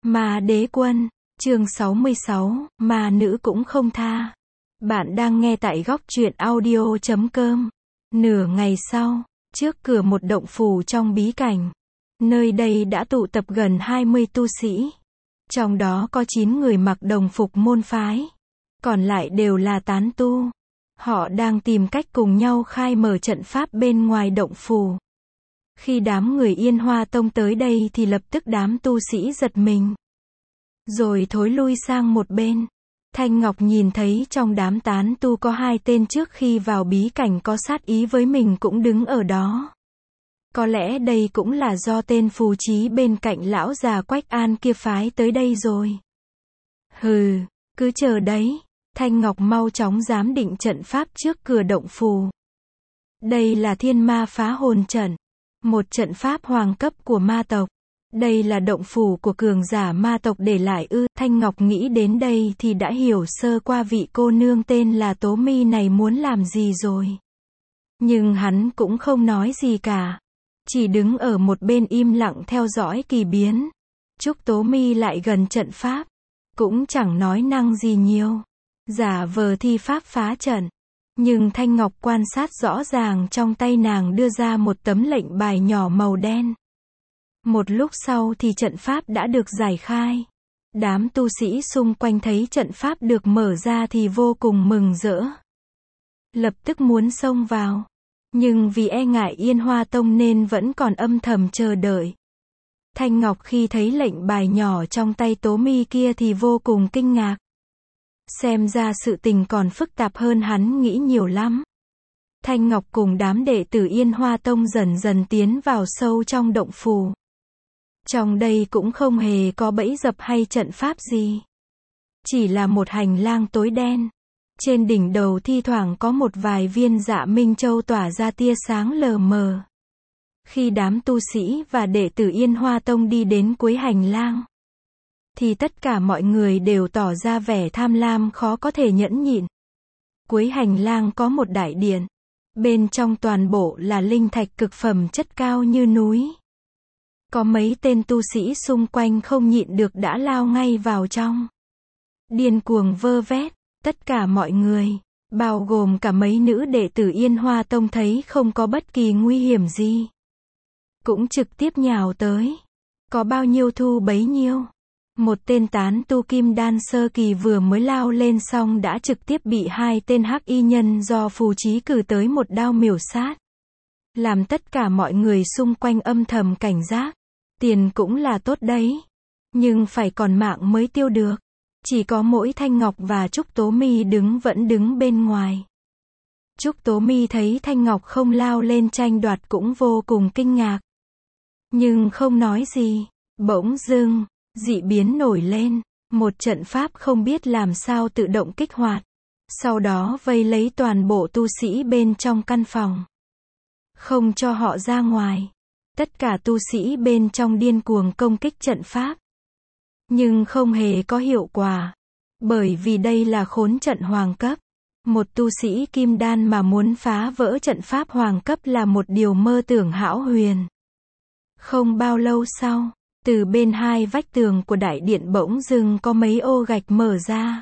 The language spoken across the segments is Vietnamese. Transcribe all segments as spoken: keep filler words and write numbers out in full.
Ma Đế Quân, chương sáu mươi sáu, ma nữ cũng không tha. Bạn đang nghe tại góc truyện audio chấm com. Nửa ngày sau, trước cửa một động phủ trong bí cảnh. Nơi đây đã tụ tập gần hai mươi tu sĩ. Trong đó có chín người mặc đồng phục môn phái. Còn lại đều là tán tu. Họ đang tìm cách cùng nhau khai mở trận pháp bên ngoài động phủ. Khi đám người Yên Hoa Tông tới đây thì lập tức đám tu sĩ giật mình. Rồi thối lui sang một bên. Thanh Ngọc nhìn thấy trong đám tán tu có hai tên trước khi vào bí cảnh có sát ý với mình cũng đứng ở đó. Có lẽ đây cũng là do tên phù trí bên cạnh lão già Quách An kia phái tới đây rồi. Hừ, cứ chờ đấy. Thanh Ngọc mau chóng giám định trận pháp trước cửa động phù. Đây là Thiên Ma Phá Hồn Trận, một trận pháp hoàng cấp của ma tộc. Đây là động phủ của cường giả ma tộc để lại ư? Thanh Ngọc nghĩ đến đây thì đã hiểu sơ qua vị cô nương tên là Tố Mi này muốn làm gì rồi. Nhưng hắn cũng không nói gì cả. Chỉ đứng ở một bên im lặng theo dõi kỳ biến. Trúc Tố Mi lại gần trận pháp. Cũng chẳng nói năng gì nhiều. Giả vờ thi pháp phá trận. Nhưng Thanh Ngọc quan sát rõ ràng trong tay nàng đưa ra một tấm lệnh bài nhỏ màu đen. Một lúc sau thì trận pháp đã được giải khai. Đám tu sĩ xung quanh thấy trận pháp được mở ra thì vô cùng mừng rỡ. Lập tức muốn xông vào. Nhưng vì e ngại Yên Hoa Tông nên vẫn còn âm thầm chờ đợi. Thanh Ngọc khi thấy lệnh bài nhỏ trong tay Tố Mi kia thì vô cùng kinh ngạc. Xem ra sự tình còn phức tạp hơn hắn nghĩ nhiều lắm. Thanh Ngọc cùng đám đệ tử Yên Hoa Tông dần dần tiến vào sâu trong động phủ. Trong đây cũng không hề có bẫy dập hay trận pháp gì. Chỉ là một hành lang tối đen. Trên đỉnh đầu thi thoảng có một vài viên Dạ Minh Châu tỏa ra tia sáng lờ mờ. Khi đám tu sĩ và đệ tử Yên Hoa Tông đi đến cuối hành lang, thì tất cả mọi người đều tỏ ra vẻ tham lam khó có thể nhẫn nhịn. Cuối hành lang có một đại điện. Bên trong toàn bộ là linh thạch cực phẩm chất cao như núi. Có mấy tên tu sĩ xung quanh không nhịn được đã lao ngay vào trong. Điên cuồng vơ vét. Tất cả mọi người, bao gồm cả mấy nữ đệ tử Yên Hoa Tông thấy không có bất kỳ nguy hiểm gì. Cũng trực tiếp nhào tới. Có bao nhiêu thu bấy nhiêu. Một tên tán tu kim đan sơ kỳ vừa mới lao lên xong đã trực tiếp bị hai tên hắc y nhân do phù trí cử tới một đao miểu sát. Làm tất cả mọi người xung quanh âm thầm cảnh giác. Tiền cũng là tốt đấy. Nhưng phải còn mạng mới tiêu được. Chỉ có mỗi Thanh Ngọc và Trúc Tố Mi đứng vẫn đứng bên ngoài. Trúc Tố Mi thấy Thanh Ngọc không lao lên tranh đoạt cũng vô cùng kinh ngạc. Nhưng không nói gì. Bỗng dưng, dị biến nổi lên. Một trận pháp không biết làm sao tự động kích hoạt. Sau đó vây lấy toàn bộ tu sĩ bên trong căn phòng. Không cho họ ra ngoài. Tất cả tu sĩ bên trong điên cuồng công kích trận pháp. Nhưng không hề có hiệu quả. Bởi vì đây là khốn trận hoàng cấp. Một tu sĩ kim đan mà muốn phá vỡ trận pháp hoàng cấp là một điều mơ tưởng hão huyền. Không bao lâu sau, từ bên hai vách tường của đại điện bỗng dưng có mấy ô gạch mở ra.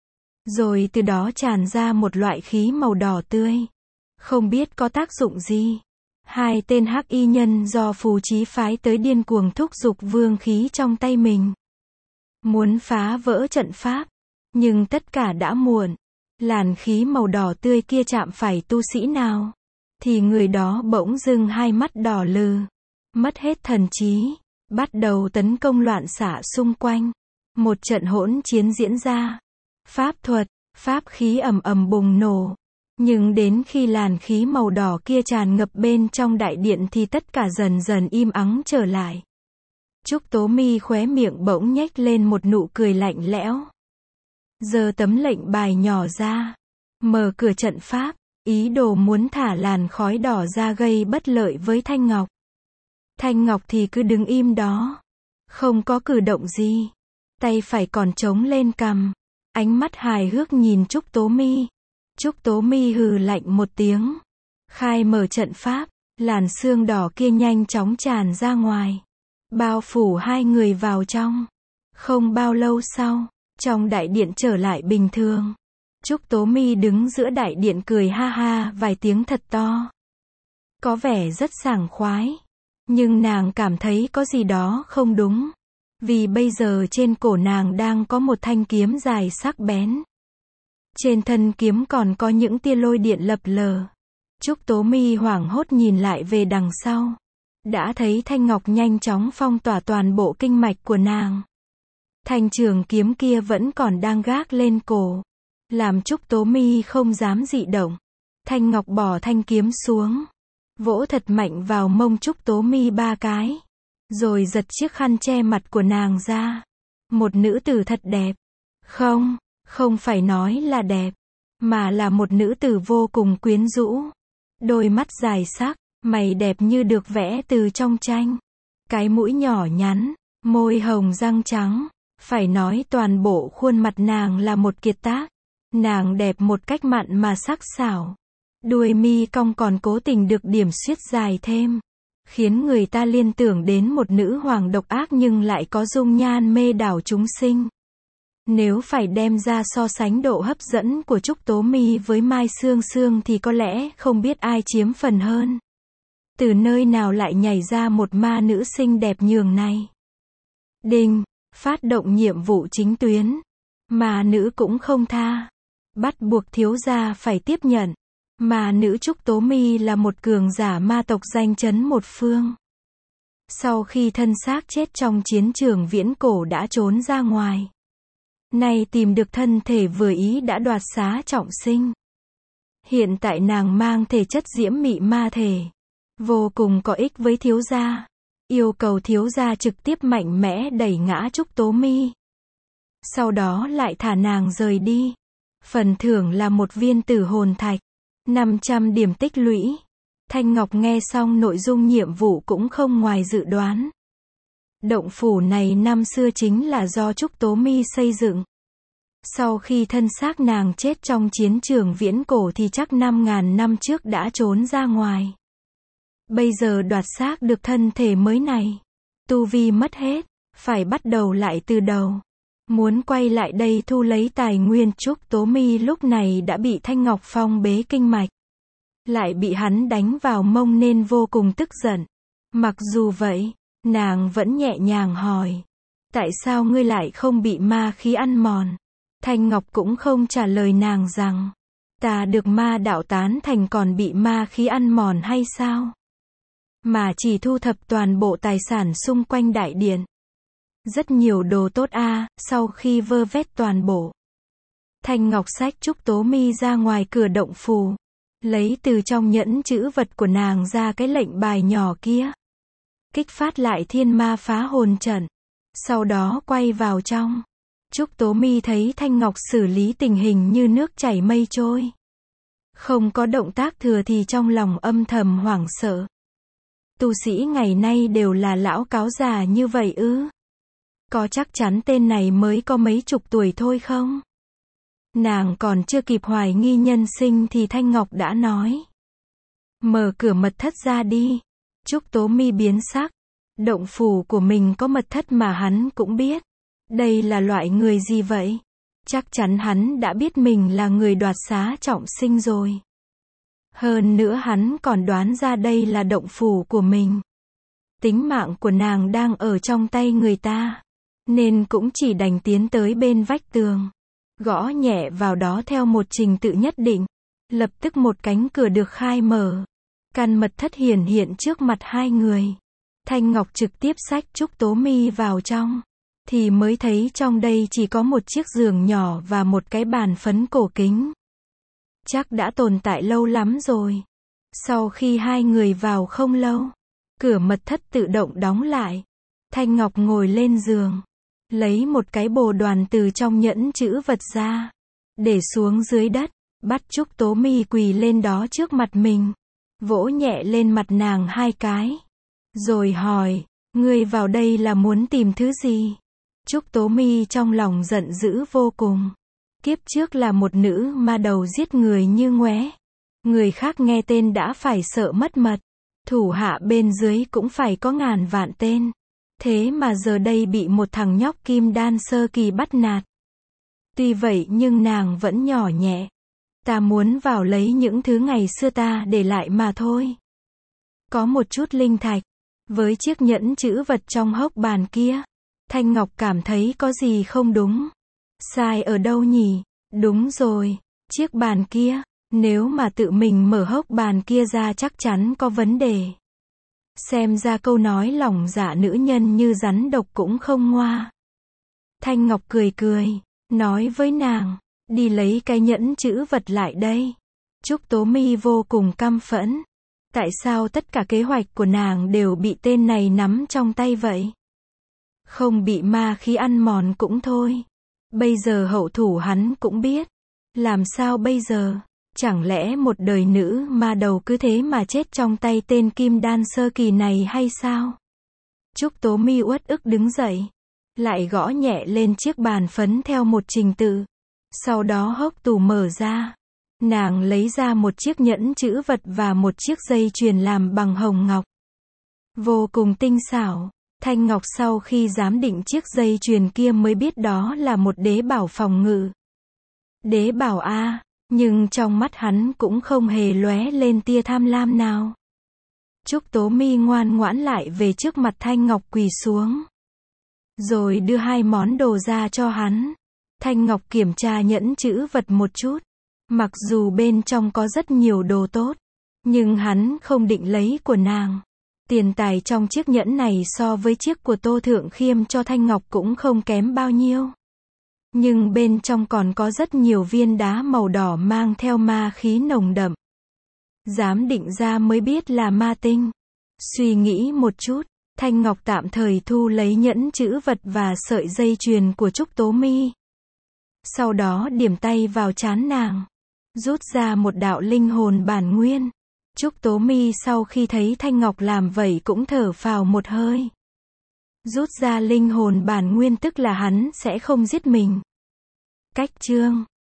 Rồi từ đó tràn ra một loại khí màu đỏ tươi. Không biết có tác dụng gì. Hai tên hắc y nhân do phù trí phái tới điên cuồng thúc giục vương khí trong tay mình. Muốn phá vỡ trận pháp. Nhưng tất cả đã muộn. Làn khí màu đỏ tươi kia chạm phải tu sĩ nào. Thì người đó bỗng dưng hai mắt đỏ lừ. Mất hết thần trí. Bắt đầu tấn công loạn xạ xung quanh. Một trận hỗn chiến diễn ra. Pháp thuật, pháp khí ầm ầm bùng nổ. Nhưng đến khi làn khí màu đỏ kia tràn ngập bên trong đại điện thì tất cả dần dần im ắng trở lại. Trúc Tố Mi khóe miệng bỗng nhếch lên một nụ cười lạnh lẽo. Giơ tấm lệnh bài nhỏ ra. Mở cửa trận pháp. Ý đồ muốn thả làn khói đỏ ra gây bất lợi với Thanh Ngọc. Thanh Ngọc thì cứ đứng im đó. Không có cử động gì. Tay phải còn chống lên cằm. Ánh mắt hài hước nhìn Trúc Tố Mi. Trúc Tố Mi hừ lạnh một tiếng. Khai mở trận pháp. Làn sương đỏ kia nhanh chóng tràn ra ngoài. Bao phủ hai người vào trong. Không bao lâu sau, trong đại điện trở lại bình thường. Trúc Tố My đứng giữa đại điện cười ha ha vài tiếng thật to. Có vẻ rất sảng khoái. Nhưng nàng cảm thấy có gì đó không đúng. Vì bây giờ trên cổ nàng đang có một thanh kiếm dài sắc bén. Trên thân kiếm còn có những tia lôi điện lập lờ. Trúc Tố My hoảng hốt nhìn lại về đằng sau. Đã thấy thanh ngọc nhanh chóng phong tỏa toàn bộ kinh mạch của nàng. Thanh trường kiếm kia vẫn còn đang gác lên cổ. Làm Trúc Tố My không dám dị động. Thanh ngọc bỏ thanh kiếm xuống. Vỗ thật mạnh vào mông Trúc Tố My ba cái. Rồi giật chiếc khăn che mặt của nàng ra. Một nữ tử thật đẹp. Không, không phải nói là đẹp. Mà là một nữ tử vô cùng quyến rũ. Đôi mắt dài sắc, mày đẹp như được vẽ từ trong tranh. Cái mũi nhỏ nhắn, môi hồng răng trắng. Phải nói toàn bộ khuôn mặt nàng là một kiệt tác. Nàng đẹp một cách mặn mà sắc sảo. Đuôi mi cong còn cố tình được điểm xuyết dài thêm. Khiến người ta liên tưởng đến một nữ hoàng độc ác nhưng lại có dung nhan mê đảo chúng sinh. Nếu phải đem ra so sánh độ hấp dẫn của Trúc Tố My với Mai Sương Sương thì có lẽ không biết ai chiếm phần hơn. Từ nơi nào lại nhảy ra một ma nữ xinh đẹp nhường này. Đinh, phát động nhiệm vụ chính tuyến. Ma nữ cũng không tha. Bắt buộc thiếu gia phải tiếp nhận. Ma nữ Trúc Tố My là một cường giả ma tộc danh chấn một phương. Sau khi thân xác chết trong chiến trường viễn cổ đã trốn ra ngoài. Nay tìm được thân thể vừa ý đã đoạt xá trọng sinh. Hiện tại nàng mang thể chất diễm mị ma thể. Vô cùng có ích với thiếu gia. Yêu cầu thiếu gia trực tiếp mạnh mẽ đẩy ngã Trúc Tố My. Sau đó lại thả nàng rời đi. Phần thưởng là một viên tử hồn thạch. năm trăm điểm tích lũy. Thanh Ngọc nghe xong nội dung nhiệm vụ cũng không ngoài dự đoán. Động phủ này năm xưa chính là do Trúc Tố My xây dựng. Sau khi thân xác nàng chết trong chiến trường viễn cổ thì chắc năm ngàn năm trước đã trốn ra ngoài. Bây giờ đoạt xác được thân thể mới này. Tu vi mất hết, phải bắt đầu lại từ đầu. Muốn quay lại đây thu lấy tài nguyên. Trúc Tố My lúc này đã bị Thanh Ngọc phong bế kinh mạch. Lại bị hắn đánh vào mông nên vô cùng tức giận. Mặc dù vậy, nàng vẫn nhẹ nhàng hỏi. Tại sao ngươi lại không bị ma khí ăn mòn? Thanh Ngọc cũng không trả lời nàng rằng. Ta được ma đạo tán thành còn bị ma khí ăn mòn hay sao? Mà chỉ thu thập toàn bộ tài sản xung quanh đại điện. Rất nhiều đồ tốt a. À, sau khi vơ vét toàn bộ. Thanh Ngọc xách Trúc Tố My ra ngoài cửa động phủ. Lấy từ trong nhẫn chữ vật của nàng ra cái lệnh bài nhỏ kia. Kích phát lại thiên ma phá hồn trận. Sau đó quay vào trong. Trúc Tố My thấy Thanh Ngọc xử lý tình hình như nước chảy mây trôi. Không có động tác thừa thì trong lòng âm thầm hoảng sợ. Tu sĩ ngày nay đều là lão cáo già như vậy ư? Có chắc chắn tên này mới có mấy chục tuổi thôi không? Nàng còn chưa kịp hoài nghi nhân sinh thì Thanh Ngọc đã nói. Mở cửa mật thất ra đi. Trúc Tố My biến sắc. Động phủ của mình có mật thất mà hắn cũng biết. Đây là loại người gì vậy? Chắc chắn hắn đã biết mình là người đoạt xá trọng sinh rồi. Hơn nữa hắn còn đoán ra đây là động phủ của mình. Tính mạng của nàng đang ở trong tay người ta. Nên cũng chỉ đành tiến tới bên vách tường. Gõ nhẹ vào đó theo một trình tự nhất định. Lập tức một cánh cửa được khai mở. Căn mật thất hiển hiện trước mặt hai người. Thanh Ngọc trực tiếp xách Trúc Tố My vào trong. Thì mới thấy trong đây chỉ có một chiếc giường nhỏ và một cái bàn phấn cổ kính. Chắc đã tồn tại lâu lắm rồi. Sau khi hai người vào không lâu, cửa mật thất tự động đóng lại. Thanh Ngọc ngồi lên giường. Lấy một cái bồ đoàn từ trong nhẫn chữ vật ra. Để xuống dưới đất. Bắt Trúc Tố My quỳ lên đó trước mặt mình. Vỗ nhẹ lên mặt nàng hai cái. Rồi hỏi, ngươi vào đây là muốn tìm thứ gì? Trúc Tố My trong lòng giận dữ vô cùng. Kiếp trước là một nữ ma đầu giết người như ngoé. Người khác nghe tên đã phải sợ mất mật. Thủ hạ bên dưới cũng phải có ngàn vạn tên. Thế mà giờ đây bị một thằng nhóc kim đan sơ kỳ bắt nạt. Tuy vậy nhưng nàng vẫn nhỏ nhẹ. Ta muốn vào lấy những thứ ngày xưa ta để lại mà thôi. Có một chút linh thạch. Với chiếc nhẫn chữ vật trong hốc bàn kia. Thanh Ngọc cảm thấy có gì không đúng. Sai ở đâu nhỉ? Đúng rồi. Chiếc bàn kia. Nếu mà tự mình mở hốc bàn kia ra chắc chắn có vấn đề. Xem ra câu nói lòng dạ nữ nhân như rắn độc cũng không ngoa. Thanh Ngọc cười cười. Nói với nàng. Đi lấy cái nhẫn chữ vật lại đây. Trúc Tố My vô cùng căm phẫn. Tại sao tất cả kế hoạch của nàng đều bị tên này nắm trong tay vậy? Không bị ma khí ăn mòn cũng thôi. Bây giờ hậu thủ hắn cũng biết. Làm sao bây giờ? Chẳng lẽ một đời nữ ma đầu cứ thế mà chết trong tay tên kim đan sơ kỳ này hay sao? Trúc Tố My uất ức đứng dậy. Lại gõ nhẹ lên chiếc bàn phấn theo một trình tự. Sau đó hốc tủ mở ra. Nàng lấy ra một chiếc nhẫn chữ vật và một chiếc dây chuyền làm bằng hồng ngọc. Vô cùng tinh xảo. Thanh Ngọc sau khi giám định chiếc dây chuyền kia mới biết đó là một đế bảo phòng ngự. Đế bảo a, nhưng trong mắt hắn cũng không hề lóe lên tia tham lam nào. Trúc Tố My ngoan ngoãn lại về trước mặt Thanh Ngọc quỳ xuống. Rồi đưa hai món đồ ra cho hắn. Thanh Ngọc kiểm tra nhẫn chữ vật một chút. Mặc dù bên trong có rất nhiều đồ tốt, nhưng hắn không định lấy của nàng. Tiền tài trong chiếc nhẫn này so với chiếc của Tô Thượng Khiêm cho Thanh Ngọc cũng không kém bao nhiêu. Nhưng bên trong còn có rất nhiều viên đá màu đỏ mang theo ma khí nồng đậm. Giám định ra mới biết là ma tinh. Suy nghĩ một chút, Thanh Ngọc tạm thời thu lấy nhẫn chữ vật và sợi dây chuyền của Trúc Tố My. Sau đó điểm tay vào trán nàng. Rút ra một đạo linh hồn bản nguyên. Trúc Tố My sau khi thấy Thanh Ngọc làm vậy cũng thở phào một hơi. Rút ra linh hồn bản nguyên tức là hắn sẽ không giết mình. Cách chương